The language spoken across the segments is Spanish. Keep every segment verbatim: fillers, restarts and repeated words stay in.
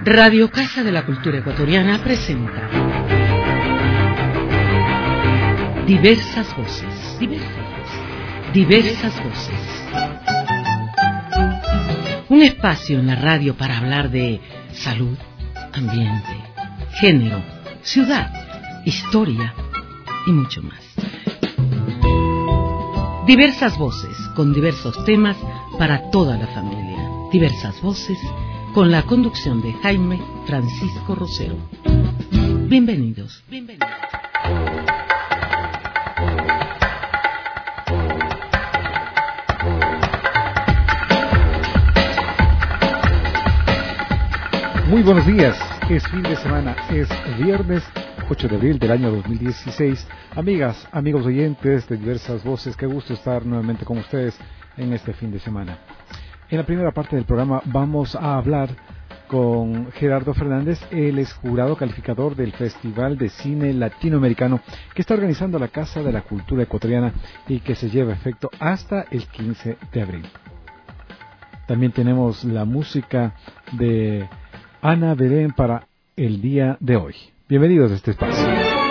Radio Casa de la Cultura Ecuatoriana presenta Diversas Voces, diversas voces, diversas voces. Un espacio en la radio para hablar de salud, ambiente, género, ciudad, historia y mucho más. Diversas voces con diversos temas para toda la familia. Diversas voces con la conducción de Jaime Francisco Rosero. Bienvenidos, bienvenidos. Muy buenos días, es fin de semana, es viernes ocho de abril del año dos mil dieciséis. Amigas, amigos oyentes de Diversas Voces, qué gusto estar nuevamente con ustedes en este fin de semana. En la primera parte del programa vamos a hablar con Gerardo Fernández, él es jurado calificador del Festival de Cine Latinoamericano que está organizando la Casa de la Cultura Ecuatoriana y que se lleva a efecto hasta el quince de abril. También tenemos la música de Ana Belén para el día de hoy. Bienvenidos a este espacio.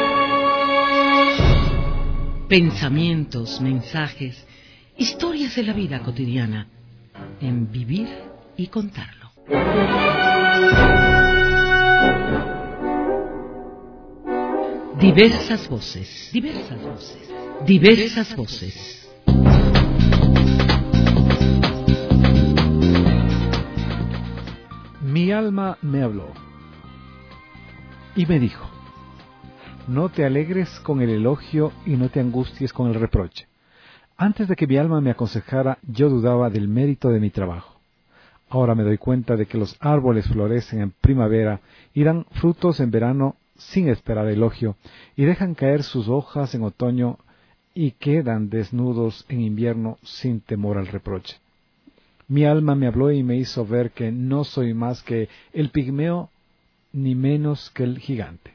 Pensamientos, mensajes, historias de la vida cotidiana en Vivir y Contarlo. Diversas voces, diversas voces, diversas voces. Mi alma me habló y me dijo: no te alegres con el elogio y no te angusties con el reproche. Antes de que mi alma me aconsejara, yo dudaba del mérito de mi trabajo. Ahora me doy cuenta de que los árboles florecen en primavera y dan frutos en verano sin esperar elogio, y dejan caer sus hojas en otoño y quedan desnudos en invierno sin temor al reproche. Mi alma me habló y me hizo ver que no soy más que el pigmeo ni menos que el gigante.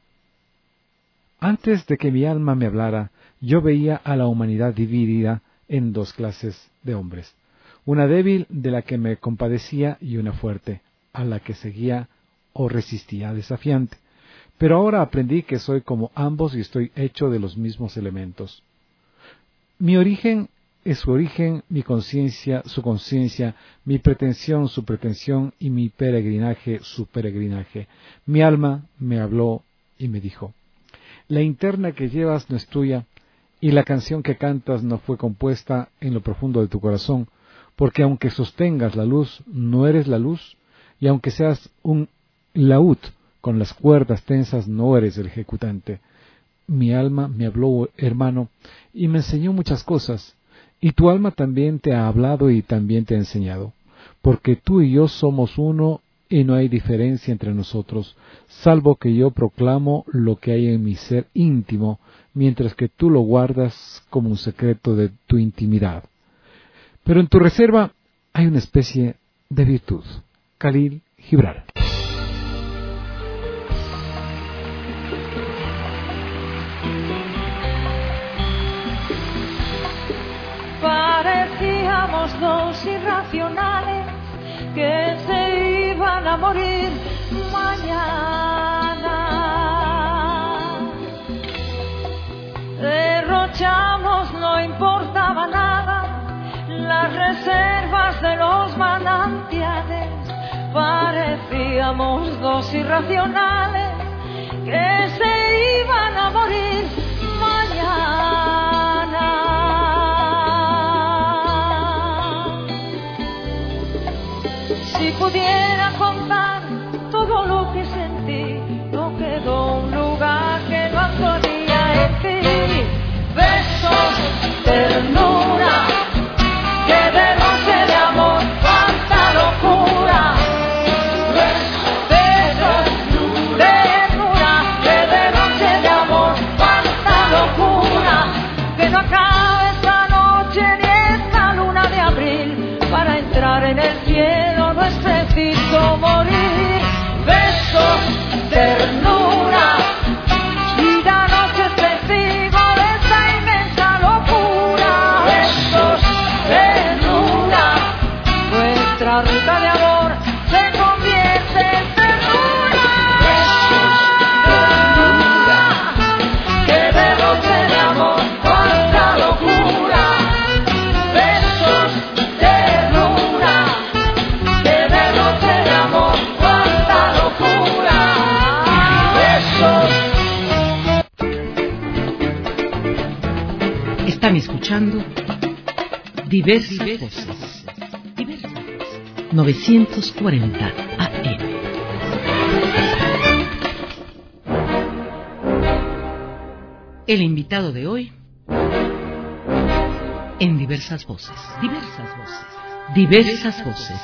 Antes de que mi alma me hablara, yo veía a la humanidad dividida en dos clases de hombres, una débil de la que me compadecía y una fuerte, a la que seguía o resistía desafiante. Pero ahora aprendí que soy como ambos y estoy hecho de los mismos elementos. Mi origen es su origen, mi conciencia, su conciencia, mi pretensión, su pretensión, y mi peregrinaje, su peregrinaje. Mi alma me habló y me dijo: la interna que llevas no es tuya, y la canción que cantas no fue compuesta en lo profundo de tu corazón, porque aunque sostengas la luz, no eres la luz, y aunque seas un laúd con las cuerdas tensas, no eres el ejecutante. Mi alma me habló, hermano, y me enseñó muchas cosas, y tu alma también te ha hablado y también te ha enseñado, porque tú y yo somos uno y no hay diferencia entre nosotros, salvo que yo proclamo lo que hay en mi ser íntimo, mientras que tú lo guardas como un secreto de tu intimidad. Pero en tu reserva hay una especie de virtud. Khalil Gibran. Parecíamos dos irracionales que se iban a morir mañana. Derrochamos, no importaba nada, las reservas de los manantiales. Parecíamos dos irracionales que se iban a morir mañana. Si pudiera contar todo lo que sentí, no quedó un lugar que no podía en ti. Besos, ternura, que derroche de amor, cuánta locura. Besos, ternura, que derroche de amor, cuánta locura. Que no acabe esta noche ni esta luna de abril, para entrar en el cielo no es preciso morir. Besos, ternura, y la noche es testigo de esta inmensa locura. Besos, ternura, nuestra ruta de amor se convierte en ternura. escuchando Diversas Voces, novecientos cuarenta A M. El invitado de hoy en Diversas Voces, Diversas Voces, Diversas Voces.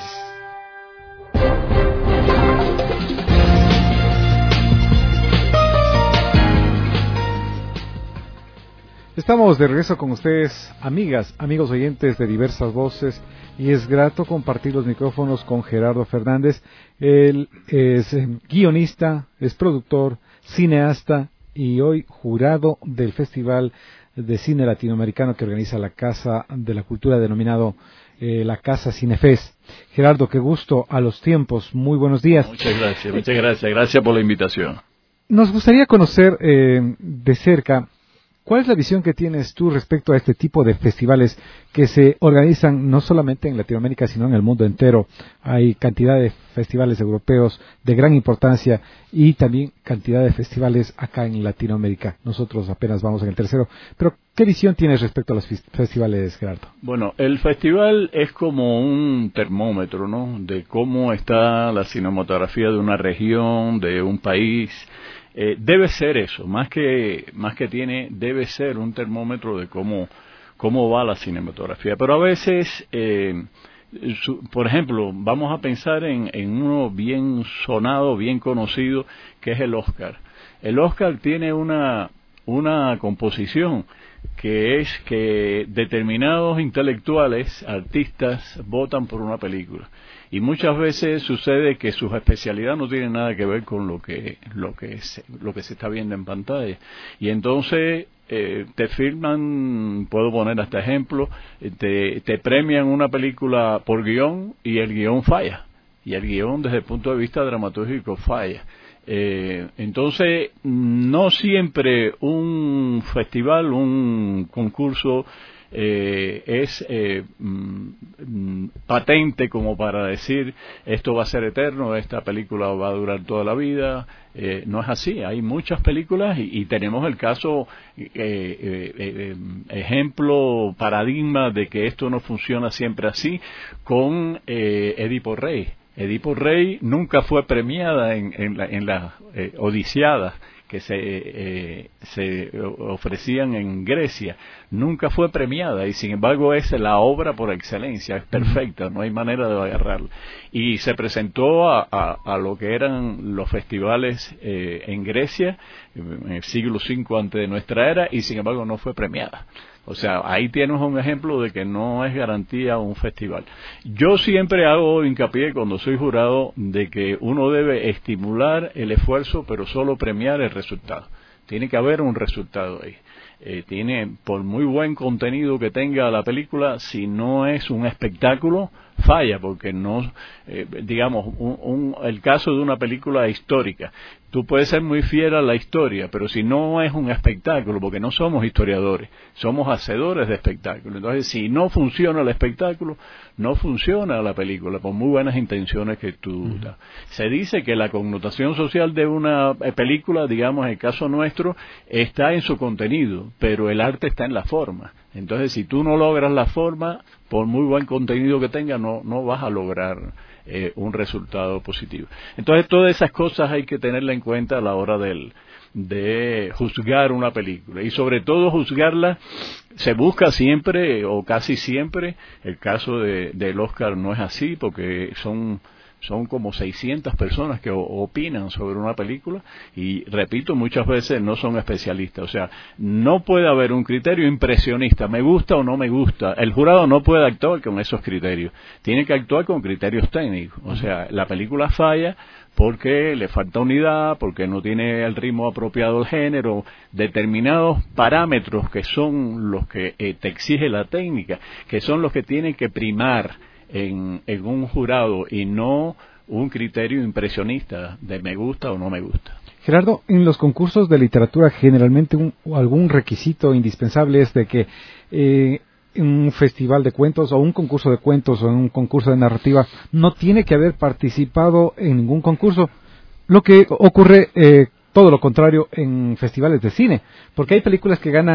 Estamos de regreso con ustedes, amigas, amigos oyentes de Diversas Voces, y es grato compartir los micrófonos con Gerardo Fernández. Él es guionista, es productor, cineasta y hoy jurado del Festival de Cine Latinoamericano que organiza la Casa de la Cultura, denominado eh, la Casa Cinefest. Gerardo, qué gusto, a los tiempos, muy buenos días. Muchas gracias, muchas gracias, gracias por la invitación. Nos gustaría conocer eh, de cerca, ¿cuál es la visión que tienes tú respecto a este tipo de festivales que se organizan no solamente en Latinoamérica, sino en el mundo entero? Hay cantidad de festivales europeos de gran importancia y también cantidad de festivales acá en Latinoamérica. Nosotros apenas vamos en el tercero. Pero, ¿qué visión tienes respecto a los festivales, Gerardo? Bueno, el festival es como un termómetro, ¿no?, de cómo está la cinematografía de una región, de un país. Eh, debe ser eso, más que más que tiene, debe ser un termómetro de cómo cómo va la cinematografía. Pero a veces, eh, su, por ejemplo, vamos a pensar en, en uno bien sonado, bien conocido, que es el Oscar. El Oscar tiene una una composición que es que determinados intelectuales, artistas, votan por una película. Y muchas veces sucede que su especialidad no tiene nada que ver con lo que lo que se, lo que se está viendo en pantalla. Y entonces eh, te firman, puedo poner hasta ejemplo, te, te premian una película por guión y el guión falla. Y el guión desde el punto de vista dramatúrgico falla. Eh, entonces, no siempre un festival, un concurso eh, es eh, mm, patente como para decir esto va a ser eterno, esta película va a durar toda la vida. Eh, no es así, hay muchas películas y, y tenemos el caso, eh, eh, eh, ejemplo, paradigma de que esto no funciona siempre así con eh, Edipo Rey. Edipo Rey nunca fue premiada en, en, la, en las eh, odisiadas que se, eh, se ofrecían en Grecia, nunca fue premiada y sin embargo es la obra por excelencia, es perfecta, no hay manera de agarrarla. Y se presentó a, a, a lo que eran los festivales eh, en Grecia en el siglo cinco antes de nuestra era y sin embargo no fue premiada. O sea, ahí tienes un ejemplo de que no es garantía un festival. Yo siempre hago hincapié cuando soy jurado de que uno debe estimular el esfuerzo, pero solo premiar el resultado. Tiene que haber un resultado ahí. Eh, tiene, por muy buen contenido que tenga la película, si no es un espectáculo, falla, porque no, eh, digamos, un, un, el caso de una película histórica, tú puedes ser muy fiel a la historia, pero si no es un espectáculo, porque no somos historiadores, somos hacedores de espectáculos, entonces si no funciona el espectáculo, no funciona la película, por muy buenas intenciones que tú das. Uh-huh. Se dice que la connotación social de una película, digamos, en el caso nuestro, está en su contenido, pero el arte está en la forma. Entonces, si tú no logras la forma, por muy buen contenido que tenga, no, no vas a lograr eh, un resultado positivo. Entonces, todas esas cosas hay que tenerla en cuenta a la hora del, de juzgar una película. Y sobre todo, juzgarla, se busca siempre, o casi siempre, el caso de, del Oscar no es así, porque son... son como seiscientas personas que opinan sobre una película y, repito, muchas veces no son especialistas. O sea, no puede haber un criterio impresionista, me gusta o no me gusta. El jurado no puede actuar con esos criterios. Tiene que actuar con criterios técnicos. O sea, la película falla porque le falta unidad, porque no tiene el ritmo apropiado del género, determinados parámetros que son los que eh, te exige la técnica, que son los que tienen que primar En, en un jurado y no un criterio impresionista de me gusta o no me gusta. Gerardo, en los concursos de literatura generalmente un, algún requisito indispensable es de que eh, en un festival de cuentos o un concurso de cuentos o en un concurso de narrativa no tiene que haber participado en ningún concurso, lo que ocurre eh, todo lo contrario en festivales de cine, porque hay películas que ganan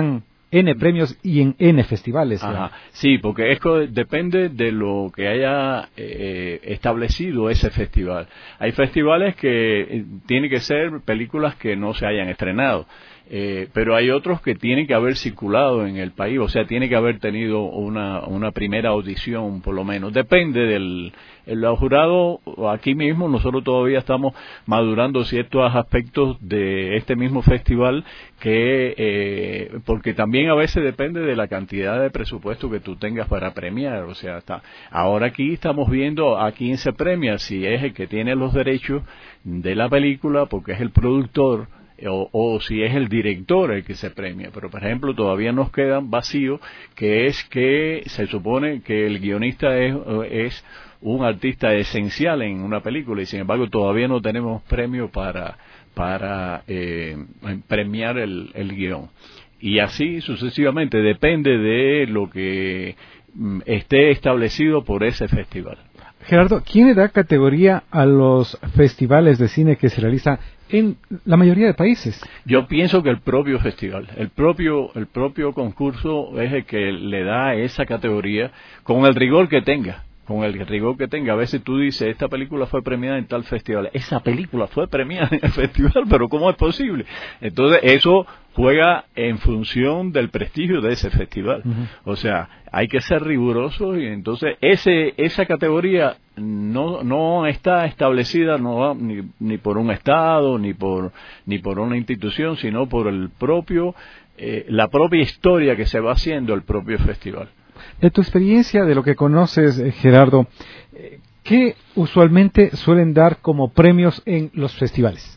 N premios y en N festivales. Ajá. Sí, porque esto depende de lo que haya eh, establecido ese festival. Hay festivales que eh, tienen que ser películas que no se hayan estrenado. Eh, pero hay otros que tienen que haber circulado en el país, o sea, tiene que haber tenido una, una primera audición, por lo menos. Depende del el jurado. Aquí mismo nosotros todavía estamos madurando ciertos aspectos de este mismo festival, que eh, porque también a veces depende de la cantidad de presupuesto que tú tengas para premiar. O sea, está, ahora aquí estamos viendo a quién se premia, si es el que tiene los derechos de la película, porque es el productor, O, o si es el director el que se premia. Pero, por ejemplo, todavía nos quedan vacíos, que es que se supone que el guionista es, es un artista esencial en una película, y sin embargo todavía no tenemos premio para para eh, premiar el, el guión. Y así sucesivamente, depende de lo que mm, esté establecido por ese festival. Gerardo, ¿quién le da categoría a los festivales de cine que se realizan en la mayoría de países? Yo pienso que el propio festival, el propio el propio concurso es el que le da esa categoría, con el rigor que tenga, con el rigor que tenga. A veces tú dices, esta película fue premiada en tal festival, esa película fue premiada en el festival, pero ¿cómo es posible? Entonces eso juega en función del prestigio de ese festival. Uh-huh. O sea, hay que ser rigurosos, y entonces ese esa categoría no no está establecida no ni, ni por un estado ni por ni por una institución, sino por el propio eh, la propia historia que se va haciendo el propio festival. De tu experiencia, de lo que conoces, Gerardo, ¿qué usualmente suelen dar como premios en los festivales?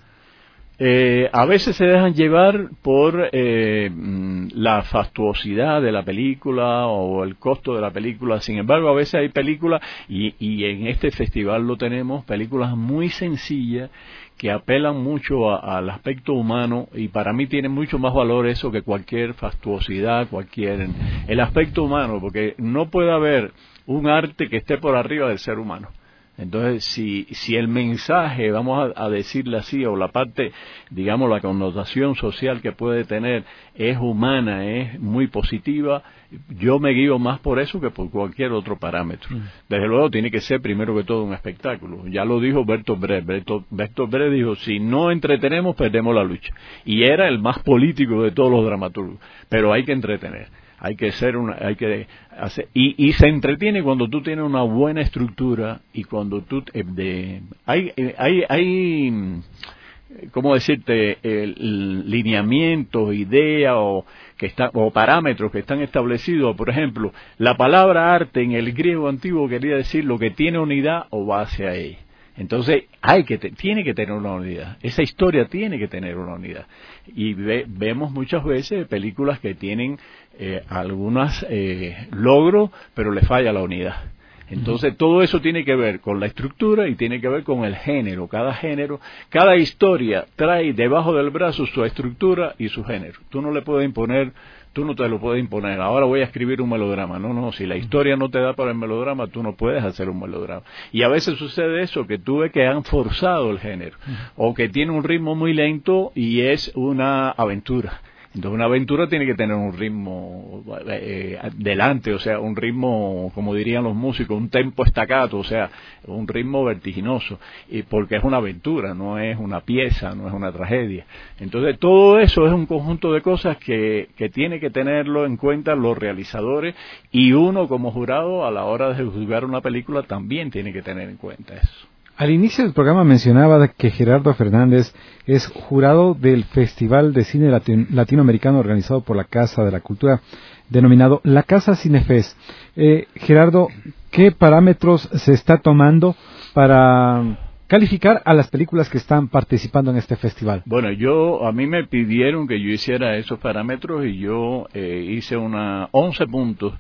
Eh, a veces se dejan llevar por eh, la fastuosidad de la película o el costo de la película. Sin embargo, a veces hay películas, y, y en este festival lo tenemos, películas muy sencillas que apelan mucho a, al aspecto humano, y para mí tiene mucho más valor eso que cualquier fastuosidad, cualquier el aspecto humano, porque no puede haber un arte que esté por arriba del ser humano. Entonces, si si el mensaje, vamos a, a decirle así, o la parte, digamos, la connotación social que puede tener es humana, es muy positiva, yo me guío más por eso que por cualquier otro parámetro. Mm. Desde luego tiene que ser primero que todo un espectáculo. Ya lo dijo Bertolt Brecht. Bertolt, Bertolt Brecht dijo, si no entretenemos, perdemos la lucha. Y era el más político de todos los dramaturgos. Pero hay que entretener. Hay que ser una, hay que hacer, y, y se entretiene cuando tú tienes una buena estructura, y cuando tú eh, de, hay hay hay cómo decirte el, lineamientos, ideas o que están o parámetros que están establecidos. Por ejemplo, la palabra arte en el griego antiguo quería decir lo que tiene unidad o va hacia ella. Entonces hay que te, tiene que tener una unidad, esa historia tiene que tener una unidad, y ve, vemos muchas veces películas que tienen eh, algunos eh, logros, pero le falla la unidad. Entonces todo eso tiene que ver con la estructura y tiene que ver con el género. Cada género, cada historia trae debajo del brazo su estructura y su género. Tú no le puedes imponer, tú no te lo puedes imponer. Ahora voy a escribir un melodrama. No, no, si la historia no te da para el melodrama, tú no puedes hacer un melodrama. Y a veces sucede eso, que tú ves que han forzado el género, o que tiene un ritmo muy lento y es una aventura. Entonces una aventura tiene que tener un ritmo eh, delante, o sea, un ritmo, como dirían los músicos, un tempo staccato, o sea, un ritmo vertiginoso, y porque es una aventura, no es una pieza, no es una tragedia. Entonces todo eso es un conjunto de cosas que, que tiene que tenerlo en cuenta los realizadores, y uno como jurado a la hora de juzgar una película también tiene que tener en cuenta eso. Al inicio del programa mencionaba que Gerardo Fernández es jurado del Festival de Cine Latino- Latinoamericano organizado por la Casa de la Cultura, denominado La Casa Cinefest. Eh, Gerardo, ¿qué parámetros se está tomando para calificar a las películas que están participando en este festival? Bueno, yo a mí me pidieron que yo hiciera esos parámetros, y yo eh, hice una once puntos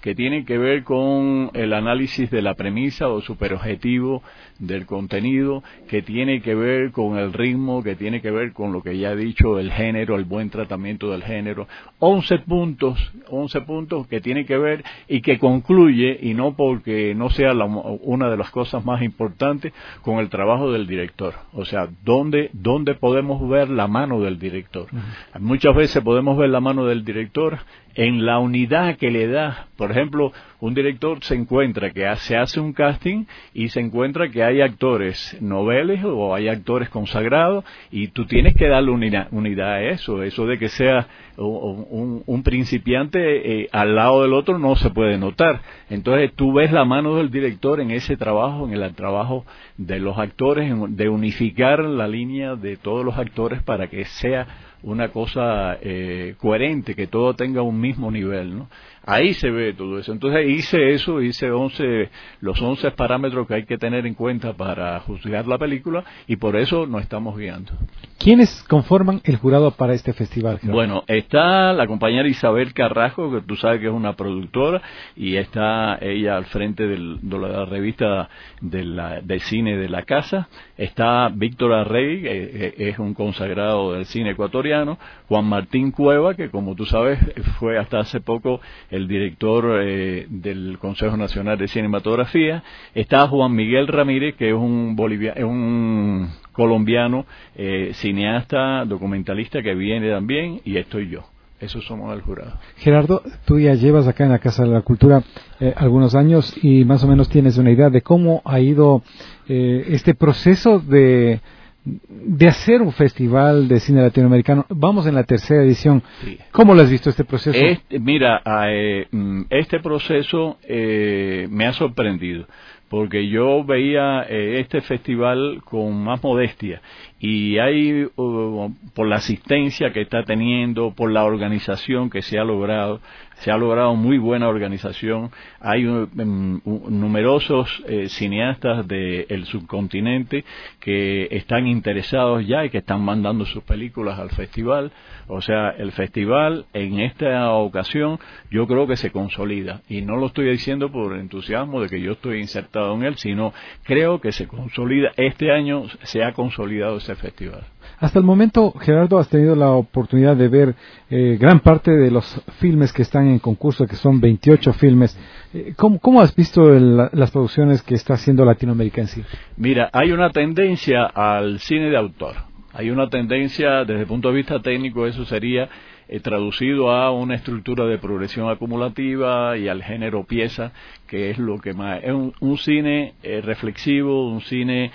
que tienen que ver con el análisis de la premisa o superobjetivo del contenido, que tiene que ver con el ritmo, que tiene que ver con lo que ya he dicho, el género, el buen tratamiento del género. once puntos, once puntos que tienen que ver y que concluye, y no porque no sea la, una de las cosas más importantes, con el trabajo del director. O sea, ¿dónde, dónde podemos ver la mano del director? Uh-huh. Muchas veces podemos ver la mano del director en la unidad que le da. Por ejemplo, un director se encuentra que se hace un casting y se encuentra que hay actores noveles o hay actores consagrados, y tú tienes que darle unidad, unidad a eso. Eso de que sea un, un, un principiante eh, al lado del otro no se puede notar. Entonces tú ves la mano del director en ese trabajo, en el trabajo de los actores, de unificar la línea de todos los actores para que sea una cosa eh, coherente, que todo tenga un mismo nivel, ¿no? Ahí se ve todo eso. Entonces hice eso, hice once, los once parámetros que hay que tener en cuenta para juzgar la película, y por eso nos estamos guiando. ¿Quiénes conforman el jurado para este festival, Gerardo? Bueno, está la compañera Isabel Carrasco, que tú sabes que es una productora, y está ella al frente del, de la revista de la, de cine de la casa. Está Víctor Arrey, que es un consagrado del cine ecuatoriano. Juan Martín Cueva, que como tú sabes fue hasta hace poco el director eh, del Consejo Nacional de Cinematografía. Está Juan Miguel Ramírez, que es un boliviano, es un colombiano, eh, cineasta, documentalista, que viene también, y estoy yo. Esos somos el jurado. Gerardo, tú ya llevas acá en la Casa de la Cultura eh, algunos años, y más o menos tienes una idea de cómo ha ido eh, este proceso de de hacer un festival de cine latinoamericano. Vamos en la tercera edición. Sí. ¿Cómo lo has visto este proceso? Este, mira, eh, este proceso eh, me ha sorprendido, porque yo veía eh, este festival con más modestia, y hay, uh, por la asistencia que está teniendo, por la organización que se ha logrado, se ha logrado muy buena organización. Hay um, um, numerosos eh, cineastas del subcontinente que están interesados ya y que están mandando sus películas al festival. O sea, el festival en esta ocasión yo creo que se consolida, y no lo estoy diciendo por entusiasmo de que yo estoy insertado en él, sino creo que se consolida. Este año se ha consolidado ese festival. Hasta el momento, Gerardo, has tenido la oportunidad de ver eh, gran parte de los filmes que están en concurso, que son veintiocho filmes. Eh, ¿cómo, ¿Cómo has visto el, las producciones que está haciendo Latinoamérica en sí? Mira, hay una tendencia al cine de autor. Hay una tendencia, desde el punto de vista técnico, eso sería eh, traducido a una estructura de progresión acumulativa y al género pieza, que es lo que más es un, un cine eh, reflexivo, un cine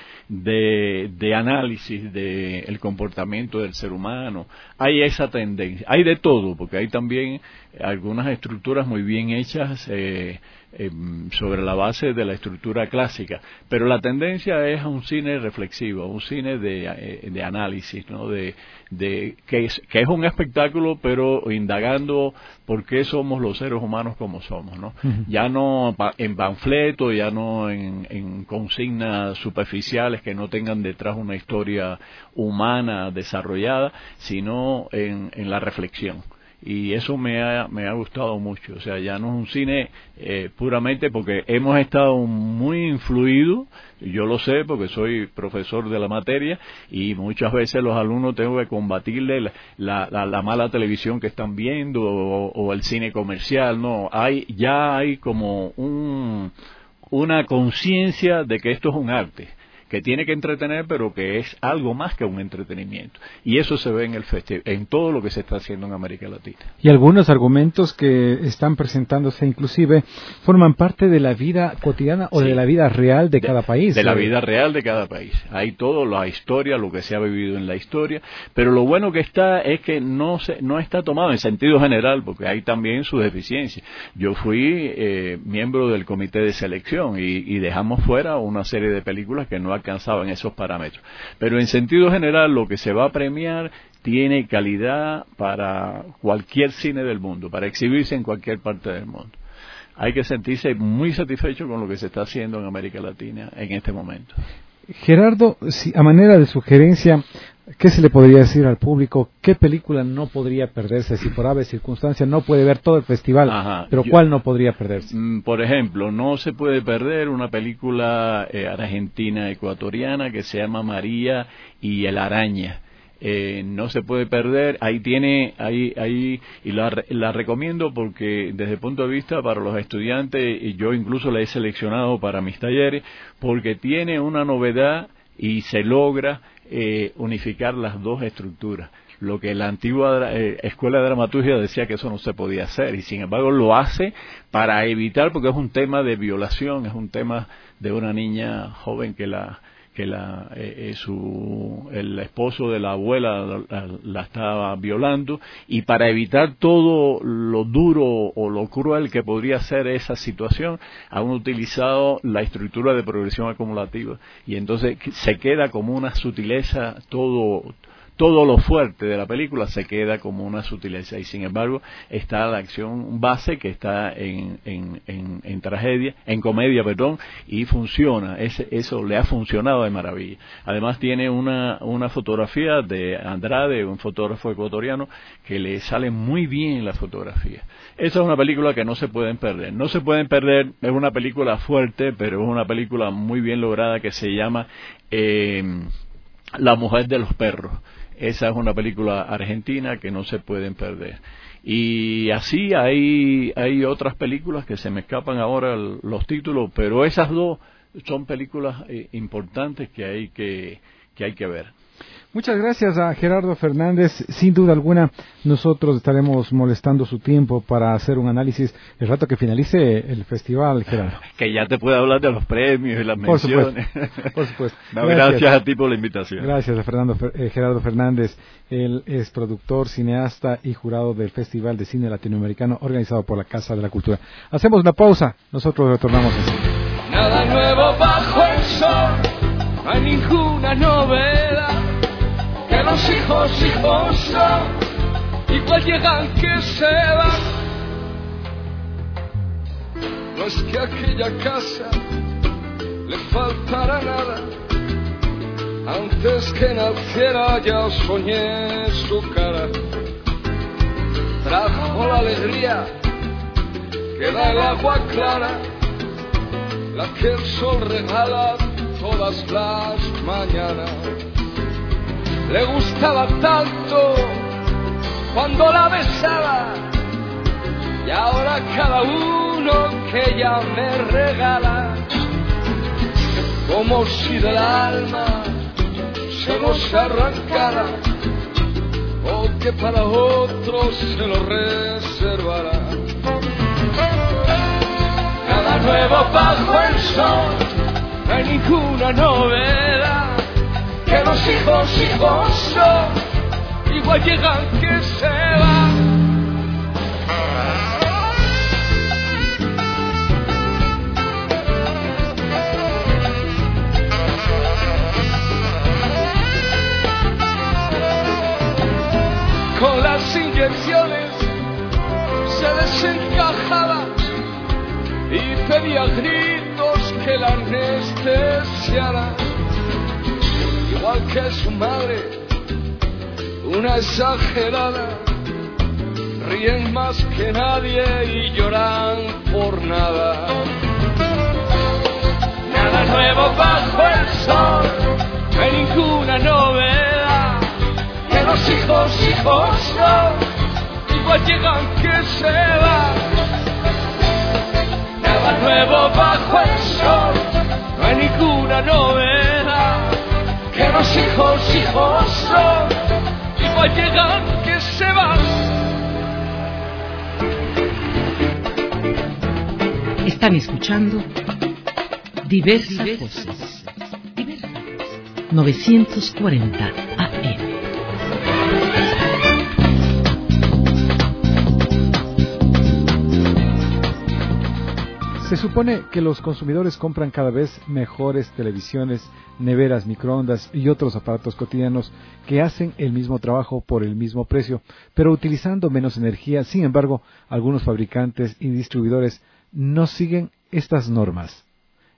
de, de análisis de el comportamiento del ser humano. Hay esa tendencia, hay de todo, porque hay también algunas estructuras muy bien hechas eh, eh, sobre la base de la estructura clásica, pero la tendencia es a un cine reflexivo, un cine de, eh, de análisis, ¿no? de, de que es, que es un espectáculo, pero indagando por qué somos los seres humanos como somos, ¿no? Uh-huh. Ya no en panfleto, ya no en, en consignas superficiales que no tengan detrás una historia humana desarrollada, sino en, en la reflexión. Y eso me ha, me ha gustado mucho. O sea, ya no es un cine eh, puramente, porque hemos estado muy influidos, yo lo sé porque soy profesor de la materia, y muchas veces los alumnos tengo que combatirle la, la, la, la mala televisión que están viendo, o, o el cine comercial. No, hay ya hay como un, una conciencia de que esto es un arte, que tiene que entretener, pero que es algo más que un entretenimiento. Y eso se ve en el festi- en todo lo que se está haciendo en América Latina. Y algunos argumentos que están presentándose inclusive forman parte de la vida cotidiana o sí, de la vida real de, de cada país. De la vida real de cada país. Hay todo, la historia, lo que se ha vivido en la historia, pero lo bueno que está es que no se, no está tomado en sentido general, porque hay también sus deficiencias. Yo fui eh, miembro del comité de selección y, y dejamos fuera una serie de películas que no alcanzaban esos parámetros. Pero en sentido general, lo que se va a premiar tiene calidad para cualquier cine del mundo, para exhibirse en cualquier parte del mundo. Hay que sentirse muy satisfecho con lo que se está haciendo en América Latina en este momento. Gerardo, si, a manera de sugerencia, ¿qué se le podría decir al público? ¿Qué película no podría perderse si por ave circunstancia no puede ver todo el festival? Ajá, pero yo, ¿cuál no podría perderse? Por ejemplo, no se puede perder una película eh, argentina-ecuatoriana que se llama María y el Araña. Eh, no se puede perder, ahí tiene, ahí, ahí, y la, la recomiendo porque desde el punto de vista para los estudiantes, y yo incluso la he seleccionado para mis talleres, porque tiene una novedad y se logra eh, unificar las dos estructuras. Lo que la antigua eh, escuela de dramaturgia decía que eso no se podía hacer, y sin embargo lo hace para evitar, porque es un tema de violación, es un tema de una niña joven que la que la eh, eh, su el esposo de la abuela la, la, la estaba violando, y para evitar todo lo duro o lo cruel que podría ser esa situación han utilizado la estructura de progresión acumulativa, y entonces se queda como una sutileza, todo todo lo fuerte de la película se queda como una sutileza, y sin embargo está la acción base que está en, en, en, en tragedia, en comedia, perdón, y funciona, Ese, eso le ha funcionado de maravilla. Además tiene una, una fotografía de Andrade, un fotógrafo ecuatoriano, que le sale muy bien la fotografía. Esa es una película que no se pueden perder, no se pueden perder, es una película fuerte, pero es una película muy bien lograda que se llama eh, La mujer de los perros. Esa es una película argentina que no se pueden perder. Y así hay hay otras películas que se me escapan ahora el, los títulos, pero esas dos son películas eh, importantes que hay que, que hay que ver. Muchas gracias a Gerardo Fernández. Sin duda alguna, nosotros estaremos molestando su tiempo para hacer un análisis el rato que finalice el festival, Gerardo. Que ya te pueda hablar de los premios y las por menciones. Supuesto, por supuesto. No, gracias. gracias a ti por la invitación. Gracias a Fernando, eh, Gerardo Fernández. Él es productor, cineasta y jurado del Festival de Cine Latinoamericano organizado por la Casa de la Cultura. Hacemos una pausa, nosotros retornamos así. Nada nuevo bajo el sol, no hay ninguna novedad. Que los hijos, hijos son, igual llegan que se van. No es que a aquella casa le faltara nada. Antes que naciera ya soñé su cara. Trajo la alegría que da el agua clara, la que el sol regala todas las mañanas. Le gustaba tanto cuando la besaba, y ahora cada uno que ella me regala, como si del alma se nos arrancara, o que para otros se lo reservará. Nada nuevo bajo el sol, no hay ninguna novedad. Que los hijos, hijos son, igual llegan que se van. Con las inyecciones se desencajaba y pedía gritos que la anestesiara. Igual que su madre, una exagerada, ríen más que nadie y lloran por nada. Nada nuevo bajo el sol, no hay ninguna novedad. Que los hijos, hijos son, igual llegan que se van. Nada nuevo bajo el sol, no hay ninguna novedad. Que los hijos, hijos son, igual llegan que se van. Están escuchando Diversas Voces. novecientos cuarenta A M. Se supone que los consumidores compran cada vez mejores televisiones, neveras, microondas y otros aparatos cotidianos que hacen el mismo trabajo por el mismo precio, pero utilizando menos energía. Sin embargo, algunos fabricantes y distribuidores no siguen estas normas.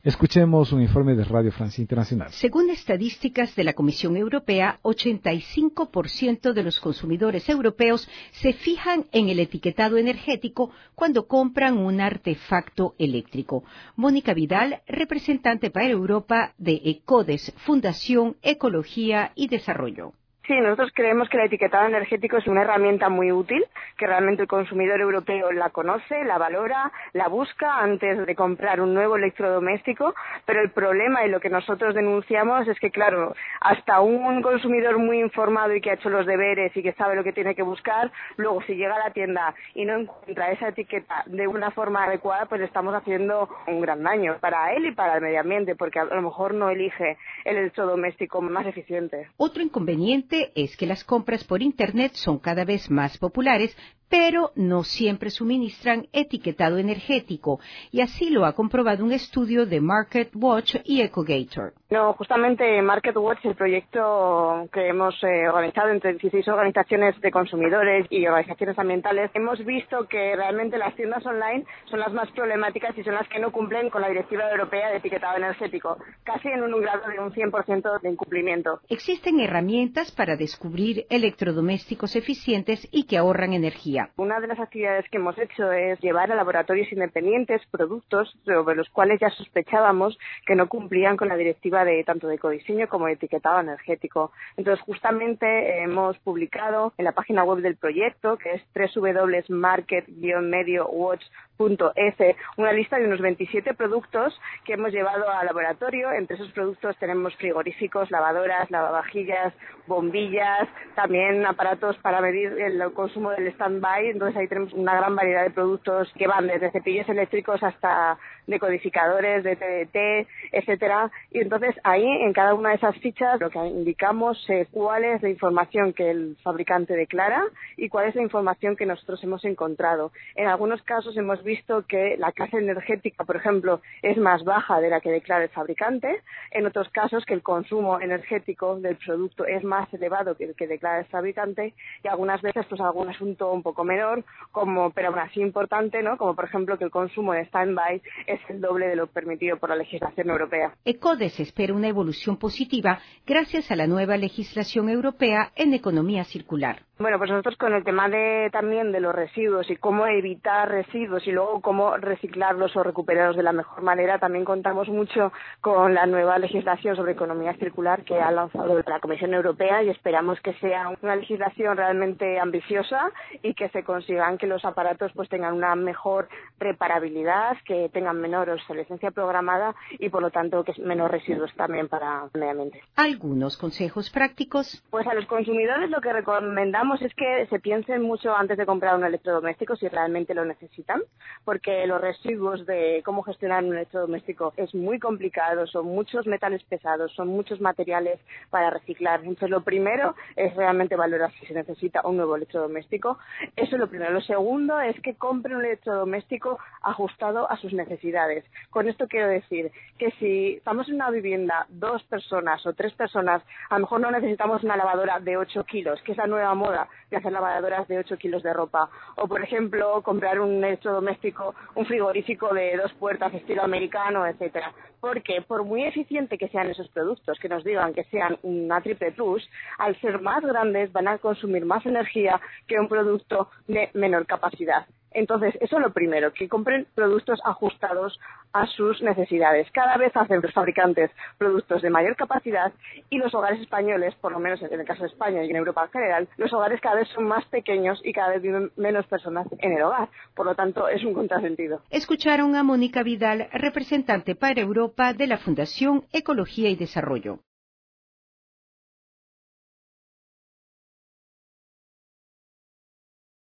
Escuchemos un informe de Radio Francia Internacional. Según estadísticas de la Comisión Europea, ochenta y cinco por ciento de los consumidores europeos se fijan en el etiquetado energético cuando compran un artefacto eléctrico. Mónica Vidal, representante para Europa de ECODES, Fundación Ecología y Desarrollo. Sí, nosotros creemos que el etiquetado energético es una herramienta muy útil, que realmente el consumidor europeo la conoce, la valora, la busca antes de comprar un nuevo electrodoméstico, pero el problema y lo que nosotros denunciamos es que, claro, hasta un consumidor muy informado y que ha hecho los deberes y que sabe lo que tiene que buscar, luego si llega a la tienda y no encuentra esa etiqueta de una forma adecuada, pues le estamos haciendo un gran daño para él y para el medio ambiente, porque a lo mejor no elige el electrodoméstico más eficiente. Otro inconveniente es que las compras por Internet son cada vez más populares, pero no siempre suministran etiquetado energético, y así lo ha comprobado un estudio de MarketWatch y Ecogator. No, justamente MarketWatch, el proyecto que hemos eh, organizado entre dieciséis organizaciones de consumidores y organizaciones ambientales, hemos visto que realmente las tiendas online son las más problemáticas y son las que no cumplen con la Directiva Europea de Etiquetado Energético, casi en un grado de un cien por ciento de incumplimiento. Existen herramientas para descubrir electrodomésticos eficientes y que ahorran energía. Una de las actividades que hemos hecho es llevar a laboratorios independientes productos sobre los cuales ya sospechábamos que no cumplían con la directiva de tanto de ecodiseño como de etiquetado energético. Entonces, justamente hemos publicado en la página web del proyecto, que es doble u doble u doble u punto market guion medio watch punto es, una lista de unos veintisiete productos que hemos llevado al laboratorio. Entre esos productos tenemos frigoríficos, lavadoras, lavavajillas, bombillas, también aparatos para medir el consumo del stand-by. Entonces ahí tenemos una gran variedad de productos que van desde cepillos eléctricos hasta decodificadores de T D T, etcétera. Y entonces ahí en cada una de esas fichas lo que indicamos es cuál es la información que el fabricante declara y cuál es la información que nosotros hemos encontrado. En algunos casos hemos visto que la clase energética, por ejemplo, es más baja de la que declara el fabricante. En otros casos que el consumo energético del producto es más elevado que el que declara el fabricante, y algunas veces pues algún asunto un poco menor, como pero aún así importante, ¿no? Como por ejemplo que el consumo de stand-by es el doble de lo permitido por la legislación europea. ECODES espera una evolución positiva gracias a la nueva legislación europea en economía circular. Bueno, pues nosotros con el tema de también de los residuos y cómo evitar residuos y luego cómo reciclarlos o recuperarlos de la mejor manera, también contamos mucho con la nueva legislación sobre economía circular que ha lanzado la Comisión Europea, y esperamos que sea una legislación realmente ambiciosa y que se consigan que los aparatos pues tengan una mejor reparabilidad, que tengan menor obsolescencia programada y por lo tanto que menos residuos también para el medio ambiente. ¿Algunos consejos prácticos? Pues a los consumidores lo que recomendamos es que se piensen mucho antes de comprar un electrodoméstico si realmente lo necesitan, porque los residuos de cómo gestionar un electrodoméstico es muy complicado, son muchos metales pesados, son muchos materiales para reciclar. Entonces lo primero es realmente valorar si se necesita un nuevo electrodoméstico. Eso es lo primero. Lo segundo es que compre un electrodoméstico ajustado a sus necesidades. Con esto quiero decir que si estamos en una vivienda dos personas o tres personas, a lo mejor no necesitamos una lavadora de ocho kilos, que es la nueva moda de hacer lavadoras de ocho kilos de ropa. O, por ejemplo, comprar un electrodoméstico, un frigorífico de dos puertas estilo americano, etcétera. Porque por muy eficiente que sean esos productos, que nos digan que sean una triple plus, al ser más grandes van a consumir más energía que un producto de menor capacidad. Entonces, eso es lo primero, que compren productos ajustados a sus necesidades. Cada vez hacen los fabricantes productos de mayor capacidad y los hogares españoles, por lo menos en el caso de España y en Europa en general, los hogares cada vez son más pequeños y cada vez viven menos personas en el hogar. Por lo tanto, es un contrasentido. Escucharon a Mónica Vidal, representante para Europa de la Fundación Ecología y Desarrollo.